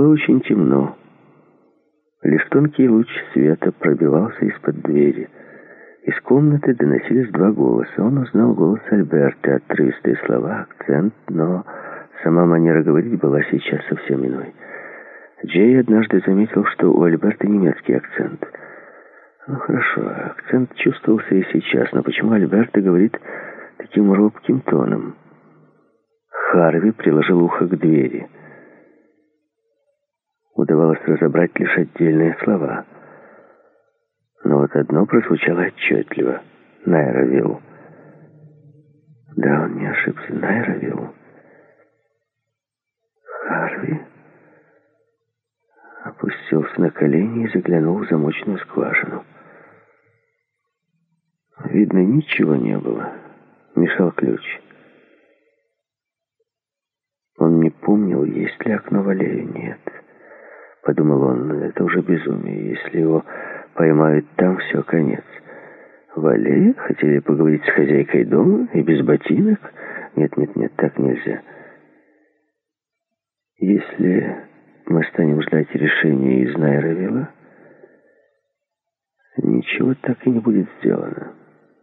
очень темно. Лишь тонкий луч света пробивался из-под двери. Из комнаты доносились два голоса. Он узнал голос Альберта, отрывистые слова, акцент, но сама манера говорить была сейчас совсем иной. Джей однажды заметил, что у Альберта немецкий акцент. Ну хорошо, акцент чувствовался и сейчас, но почему Альберта говорит таким робким тоном? Харви приложил ухо к двери. Удавалось разобрать лишь отдельные слова. Но вот одно прозвучало отчетливо. Найровилл. Да, он не ошибся. Найровилл. Харви опустился на колени и заглянул в замочную скважину. Видно, ничего не было. Мешал ключ. Он не помнил, есть ли окно в аллее. Нет. Подумал он, это уже безумие. Если его поймают там, все, конец. В аллее хотели поговорить с хозяйкой дома и без ботинок? Нет, так нельзя. Если мы станем ждать решения из Найровилла, ничего так и не будет сделано.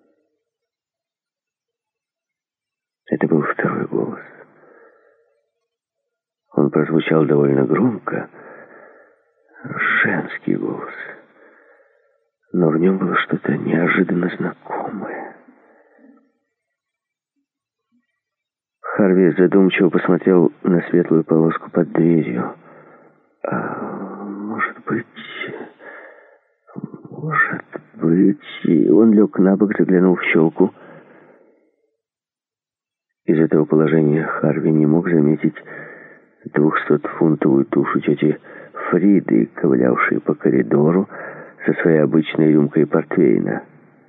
Это был второй голос. Он прозвучал довольно громко. Женский голос. Но в нем было что-то неожиданно знакомое. Харви задумчиво посмотрел на светлую полоску под дверью. Может быть... И он лег на бок, заглянул в щелку. Из этого положения Харви не мог заметить 200-фунтовую тушу тети Фриды, ковылявшей по коридору со своей обычной рюмкой портвейна.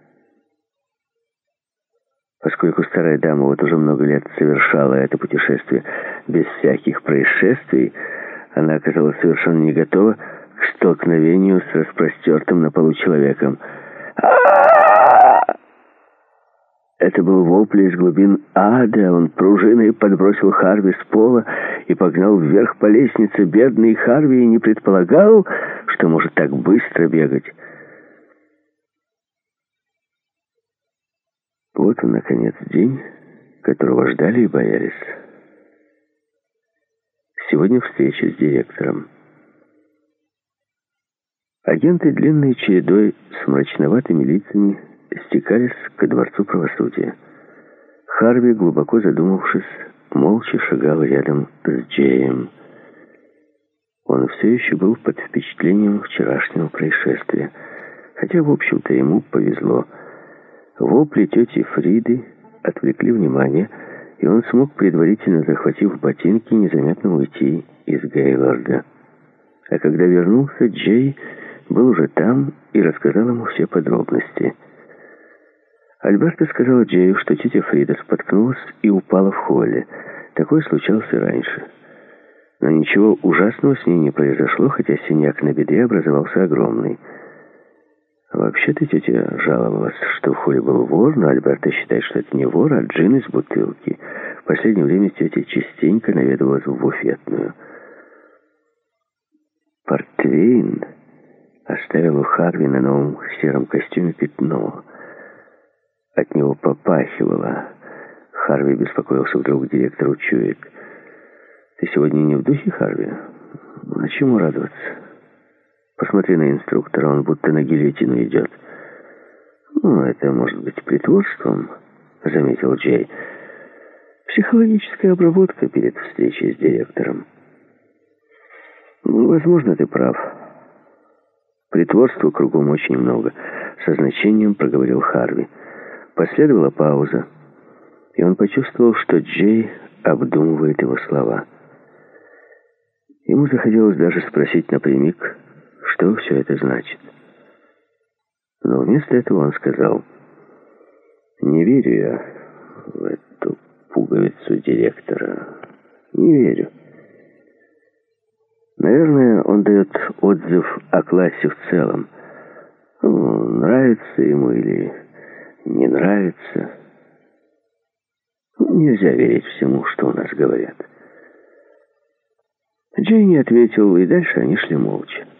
Поскольку старая дама вот уже много лет совершала это путешествие без всяких происшествий, она оказалась совершенно не готова к столкновению с распростертым на полу человеком. Это был вопль из глубин ада. Он пружиной подбросил Харви с пола и погнал вверх по лестнице. Бедный Харви не предполагал, что может так быстро бегать. Вот он, наконец, день, которого ждали и боялись. Сегодня встреча с директором. Агенты длинной чередой с мрачноватыми лицами стекались ко дворцу правосудия. Харви, глубоко задумавшись, молча шагал рядом с Джеем. Он все еще был под впечатлением вчерашнего происшествия, хотя, в общем-то, ему повезло. Вопли тети Фриды отвлекли внимание, и он смог, предварительно захватив ботинки, незаметно уйти из Гейлорда. А когда вернулся, Джей был уже там и рассказал ему все подробности. Альберта сказала Джею, что тетя Фрида споткнулась и упала в холле. Такое случалось и раньше. Но ничего ужасного с ней не произошло, хотя синяк на бедре образовался огромный. Вообще-то тетя жаловалась, что в холле был вор, но Альберта считает, что это не вор, а джин из бутылки. В последнее время тетя частенько наведывалась в буфетную. Портвейн оставил у Харви на новом сером костюме пятно. От него попахивало. Харви беспокоился, вдруг директор учует. «Ты сегодня не в духе, Харви? А чему радоваться? Посмотри на инструктора, он будто на гильотину идет». «Ну, это может быть притворством», — заметил Джей. «Психологическая обработка перед встречей с директором». «Ну, возможно, ты прав. Притворства кругом очень много», — со значением проговорил Харви. Последовала пауза, и он почувствовал, что Джей обдумывает его слова. Ему захотелось даже спросить напрямик, что все это значит. Но вместо этого он сказал: «Не верю я в эту пуговицу директора. Не верю. Наверное, он дает отзыв о классе в целом. Ну, нравится ему или не нравится. Нельзя верить всему, что у нас говорят. Джей не ответил, и дальше они шли молча.